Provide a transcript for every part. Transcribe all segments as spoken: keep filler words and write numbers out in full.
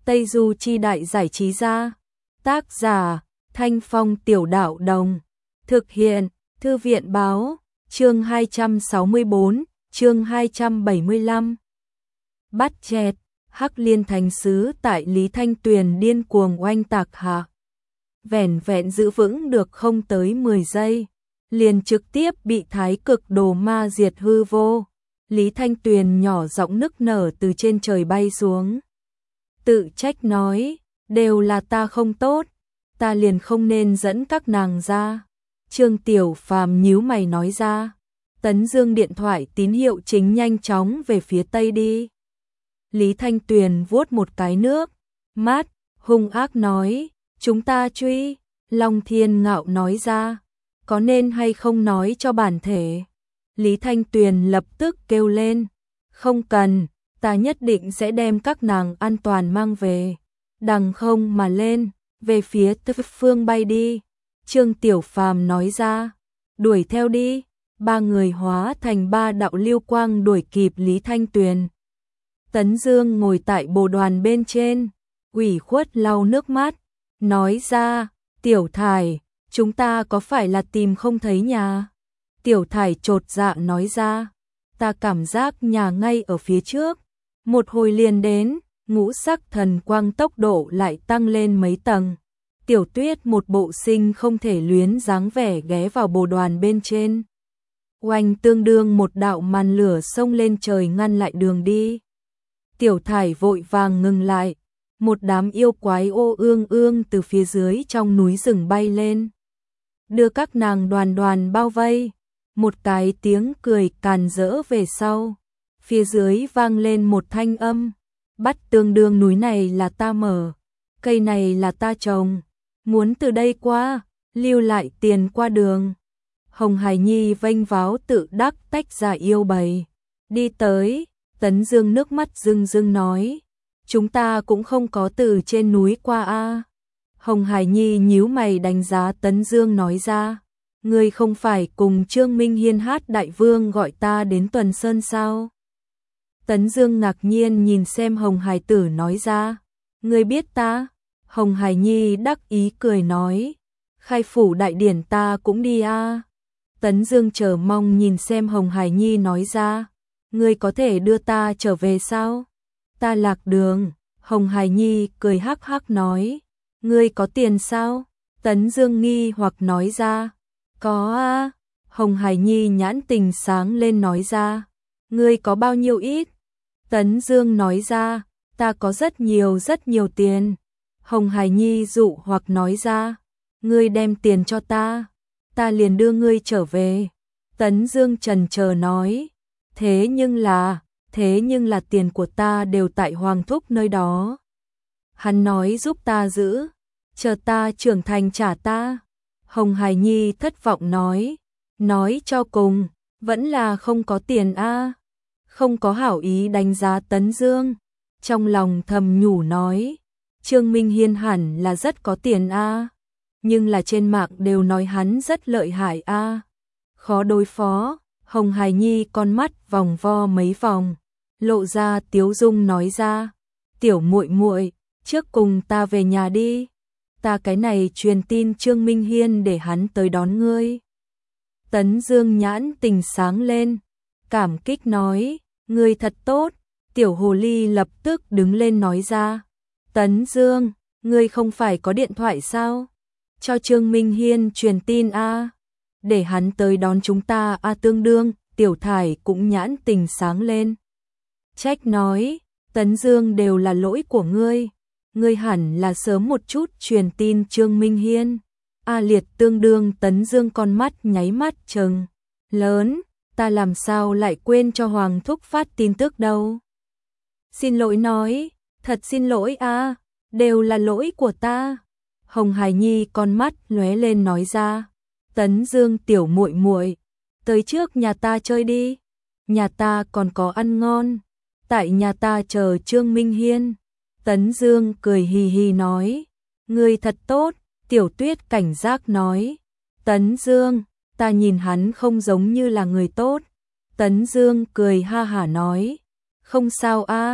Tây Du Chi Đại Giải Trí Gia. Tác giả Thanh Phong Tiểu Đạo Đồng. Thực hiện Thư viện Báo. Chương hai trăm sáu mươi bốn, chương hai trăm bảy mươi lăm. Bắt chẹt, Hắc Liên Thánh Sứ tại Lý Thanh Tuyền điên cuồng oanh tạc hạ. Vẻn vẹn giữ vững được không tới mười giây, liền trực tiếp bị Thái Cực Đồ Ma diệt hư vô. Lý Thanh Tuyền nhỏ giọng nức nở từ trên trời bay xuống. Tự trách nói, đều là ta không tốt, ta liền không nên dẫn các nàng ra. Trương Tiểu Phàm nhíu mày nói ra. Tấn Dương điện thoại tín hiệu chính nhanh chóng về phía tây đi. Lý Thanh Tuyền vuốt một cái nước mắt, hung ác nói, chúng ta truy. Long Thiên Ngạo nói ra, có nên hay không nói cho bản thể. Lý Thanh Tuyền lập tức kêu lên, không cần, ta nhất định sẽ đem các nàng an toàn mang về. Đằng không mà lên, về phía Tư Phương bay đi. Trương Tiểu Phàm nói ra, đuổi theo đi. Ba người hóa thành ba đạo lưu quang đuổi kịp Lý Thanh Tuyền. Tấn Dương ngồi tại bồ đoàn bên trên, ủy khuất lau nước mắt, nói ra, Tiểu Thải, chúng ta có phải là tìm không thấy nhà? Tiểu Thải chột dạ nói ra, ta cảm giác nhà ngay ở phía trước. Một hồi liền đến, ngũ sắc thần quang tốc độ lại tăng lên mấy tầng. Tiểu Tuyết một bộ sinh không thể luyến dáng vẻ ghé vào bồ đoàn bên trên. Oanh tương đương một đạo màn lửa xông lên trời ngăn lại đường đi. Tiểu Thải vội vàng ngừng lại, một đám yêu quái ô ương ương từ phía dưới trong núi rừng bay lên. Đưa các nàng đoàn đoàn bao vây, một cái tiếng cười càn rỡ về sau. Phía dưới vang lên một thanh âm, bắt tương đương núi này là ta mở, cây này là ta trồng, muốn từ đây qua, lưu lại tiền qua đường. Hồng Hải Nhi vênh váo tự đắc tách ra yêu bầy. Đi tới, Tấn Dương nước mắt rưng rưng nói, chúng ta cũng không có từ trên núi qua a. Hồng Hải Nhi nhíu mày đánh giá Tấn Dương nói ra, ngươi không phải cùng Trương Minh Hiên hát đại vương gọi ta đến Tuần Sơn sao? Tấn Dương ngạc nhiên nhìn xem Hồng Hải Tử nói ra, ngươi biết ta? Hồng Hải Nhi đắc ý cười nói, khai phủ đại điển ta cũng đi a. Tấn Dương chờ mong nhìn xem Hồng Hải Nhi nói ra, ngươi có thể đưa ta trở về sao? Ta lạc đường. Hồng Hải Nhi cười hắc hắc nói, ngươi có tiền sao? Tấn Dương nghi hoặc nói ra, có a. Hồng Hải Nhi nhãn tình sáng lên nói ra, ngươi có bao nhiêu ít? Tấn Dương nói ra, ta có rất nhiều rất nhiều tiền. Hồng Hải Nhi dụ hoặc nói ra, ngươi đem tiền cho ta, ta liền đưa ngươi trở về. Tấn Dương chần chờ nói, thế nhưng là, thế nhưng là tiền của ta đều tại Hoàng Thúc nơi đó. Hắn nói giúp ta giữ, chờ ta trưởng thành trả ta. Hồng Hải Nhi thất vọng nói, nói cho cùng, vẫn là không có tiền a. Không có hảo ý đánh giá Tấn Dương, trong lòng thầm nhủ nói, Trương Minh Hiên hẳn là rất có tiền a, nhưng là trên mạng đều nói hắn rất lợi hại a, khó đối phó. Hồng Hải Nhi con mắt vòng vo mấy vòng, lộ ra tiếu dung nói ra, tiểu muội muội, trước cùng ta về nhà đi, ta cái này truyền tin Trương Minh Hiên để hắn tới đón ngươi. Tấn Dương nhãn tình sáng lên, cảm kích nói, ngươi thật tốt. Tiểu hồ ly lập tức đứng lên nói ra, Tấn Dương, ngươi không phải có điện thoại sao? Cho Trương Minh Hiên truyền tin a, để hắn tới đón chúng ta a. Tương đương, Tiểu Thải cũng nhãn tình sáng lên. Trách nói, Tấn Dương đều là lỗi của ngươi, ngươi hẳn là sớm một chút truyền tin Trương Minh Hiên. A liệt. Tương đương Tấn Dương con mắt nháy mắt trừng lớn, ta làm sao lại quên cho Hoàng Thúc phát tin tức đâu. Xin lỗi nói, thật xin lỗi a, đều là lỗi của ta. Hồng Hải Nhi con mắt lóe lên nói ra, Tấn Dương tiểu muội muội, tới trước nhà ta chơi đi, nhà ta còn có ăn ngon, tại nhà ta chờ Trương Minh Hiên. Tấn Dương cười hì hì nói, ngươi thật tốt. Tiểu Tuyết cảnh giác nói, Tấn Dương, ta nhìn hắn không giống như là người tốt. Tấn Dương cười ha hả nói, không sao a,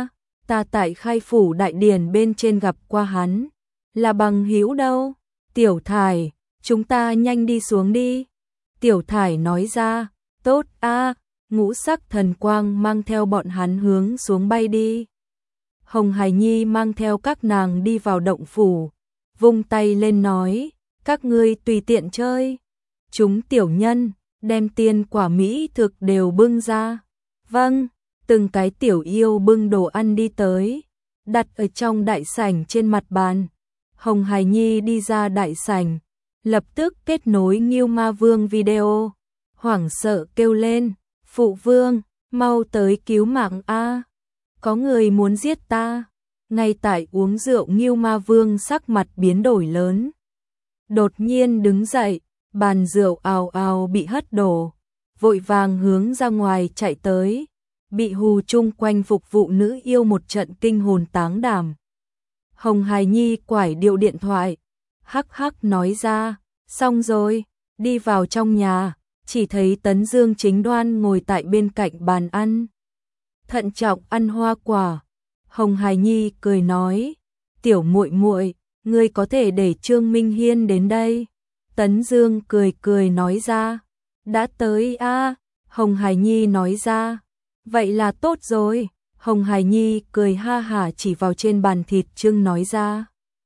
ta tại Khai Phủ Đại Điển bên trên gặp qua hắn, là bằng hữu đâu. Tiểu Thải, chúng ta nhanh đi xuống đi. Tiểu Thải nói ra, tốt a. Ngũ sắc thần quang mang theo bọn hắn hướng xuống bay đi. Hồng Hải Nhi mang theo các nàng đi vào động phủ, vung tay lên nói, các ngươi tùy tiện chơi. Chúng tiểu nhân đem tiên quả mỹ thực đều bưng ra. Vâng, từng cái tiểu yêu bưng đồ ăn đi tới, đặt ở trong đại sảnh trên mặt bàn. Hồng Hải Nhi đi ra đại sảnh, lập tức kết nối Ngưu Ma Vương video, hoảng sợ kêu lên, phụ vương, mau tới cứu mạng a, có người muốn giết ta. Ngay tại uống rượu Ngưu Ma Vương sắc mặt biến đổi lớn, đột nhiên đứng dậy, bàn rượu ào ào bị hất đổ, vội vàng hướng ra ngoài chạy tới, bị hù chung quanh phục vụ nữ yêu một trận kinh hồn táng đảm. Hồng Hải Nhi quải điệu điện thoại, hắc hắc nói ra, xong rồi, đi vào trong nhà, chỉ thấy Tấn Dương chính đoan ngồi tại bên cạnh bàn ăn, thận trọng ăn hoa quả. Hồng Hải Nhi cười nói, tiểu muội muội, ngươi có thể để Trương Minh Hiên đến đây. Tấn Dương cười cười nói ra, đã tới a. Hồng Hải Nhi nói ra, vậy là tốt rồi. Hồng Hải Nhi cười ha hả chỉ vào trên bàn thịt trưng nói ra,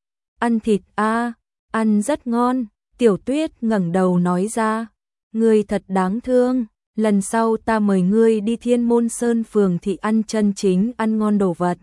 ăn thịt a, ăn rất ngon. Tiểu Tuyết ngẩng đầu nói ra, ngươi thật đáng thương, lần sau ta mời ngươi đi Thiên Môn Sơn phường thị ăn chân chính ăn ngon đồ vật.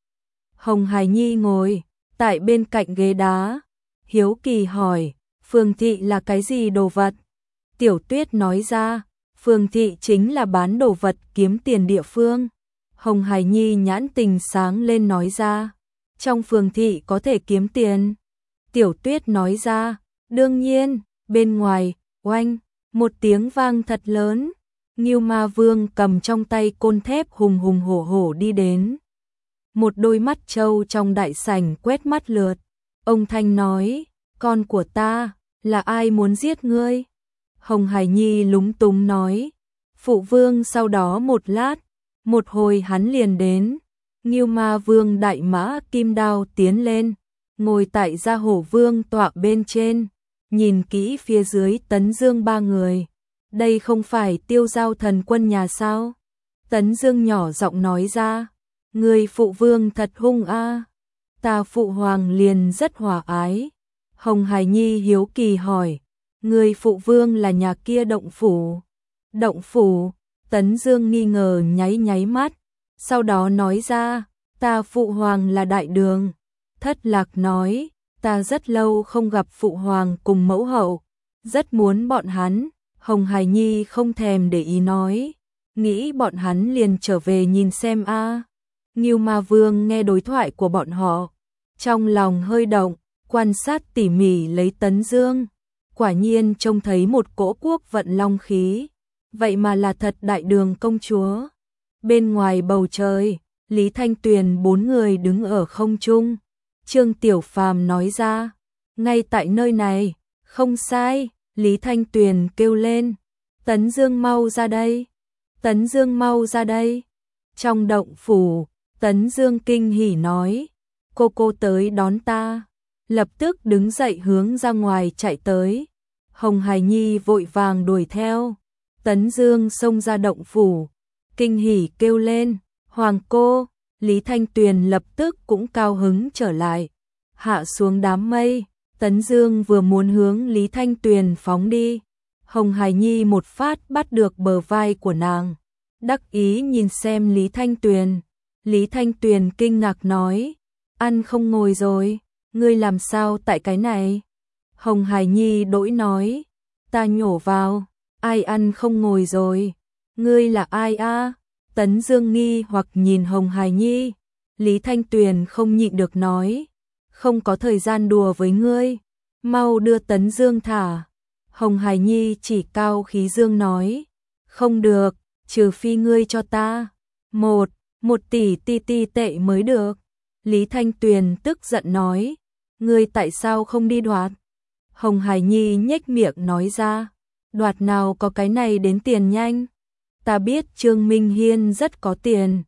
Hồng Hải Nhi ngồi tại bên cạnh ghế đá, hiếu kỳ hỏi, phường thị là cái gì đồ vật? Tiểu Tuyết nói ra, phường thị chính là bán đồ vật kiếm tiền địa phương. Hồng Hải Nhi nhãn tình sáng lên nói ra, trong phường thị có thể kiếm tiền. Tiểu Tuyết nói ra, đương nhiên. Bên ngoài, oanh, một tiếng vang thật lớn, Ngưu Ma Vương cầm trong tay côn thép hùng hùng hổ hổ đi đến. Một đôi mắt trâu trong đại sảnh quét mắt lượt, ông thanh nói, con của ta, là ai muốn giết ngươi? Hồng Hải Nhi lúng túng nói, phụ vương. Sau đó một lát, một hồi hắn liền đến. Ngưu Ma Vương đại mã kim đao tiến lên, ngồi tại Gia Hổ Vương tọa bên trên, nhìn kỹ phía dưới Tấn Dương ba người. Đây không phải Tiêu Giao thần quân nhà sao? Tấn Dương nhỏ giọng nói ra, người phụ vương thật hung a. Ta phụ hoàng liền rất hòa ái. Hồng Hải Nhi hiếu kỳ hỏi, người phụ vương là nhà kia động phủ? Động phủ? Tấn Dương nghi ngờ nháy nháy mắt, sau đó nói ra, ta phụ hoàng là Đại Đường. Thất Lạc nói, ta rất lâu không gặp phụ hoàng cùng mẫu hậu, rất muốn bọn hắn. Hồng Hải Nhi không thèm để ý nói, nghĩ bọn hắn liền trở về nhìn xem a. À. Ngưu Ma Vương nghe đối thoại của bọn họ, trong lòng hơi động, quan sát tỉ mỉ lấy Tấn Dương, quả nhiên trông thấy một cỗ quốc vận long khí, vậy mà là thật Đại Đường công chúa. Bên ngoài bầu trời, Lý Thanh Tuyền bốn người đứng ở không trung. Trương Tiểu Phàm nói ra, ngay tại nơi này. Không sai. Lý Thanh Tuyền kêu lên, Tấn Dương mau ra đây, Tấn Dương mau ra đây. Trong động phủ, Tấn Dương kinh hỉ nói, cô cô tới đón ta. Lập tức đứng dậy hướng ra ngoài chạy tới. Hồng Hải Nhi vội vàng đuổi theo. Tấn Dương xông ra động phủ, kinh hỉ kêu lên, hoàng cô. Lý Thanh Tuyền lập tức cũng cao hứng trở lại, hạ xuống đám mây. Tấn Dương vừa muốn hướng Lý Thanh Tuyền phóng đi, Hồng Hải Nhi một phát bắt được bờ vai của nàng, đắc ý nhìn xem Lý Thanh Tuyền. Lý Thanh Tuyền kinh ngạc nói, ăn không ngồi rồi, ngươi làm sao tại cái này? Hồng Hải Nhi đỗi nói, ta nhổ vào, ai ăn không ngồi rồi, ngươi là ai a? Tấn Dương nghi hoặc nhìn Hồng Hải Nhi. Lý Thanh Tuyền không nhịn được nói, không có thời gian đùa với ngươi, mau đưa Tấn Dương thả. Hồng Hải Nhi chỉ cao khí dương nói, không được, trừ phi ngươi cho ta một, một tỷ ti ti tệ mới được. Lý Thanh Tuyền tức giận nói, ngươi tại sao không đi đoạt? Hồng Hải Nhi nhếch miệng nói ra, đoạt nào có cái này đến tiền nhanh. Ta biết Trương Minh Hiên rất có tiền,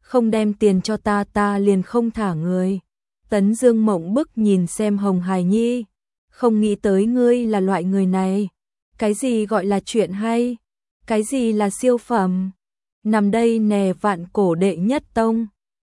không đem tiền cho ta ta liền không thả người. Tấn Dương mộng bức nhìn xem Hồng Hải Nhi, không nghĩ tới ngươi là loại người này. Cái gì gọi là chuyện hay? Cái gì là siêu phẩm? Nằm đây nè vạn cổ đệ nhất tông.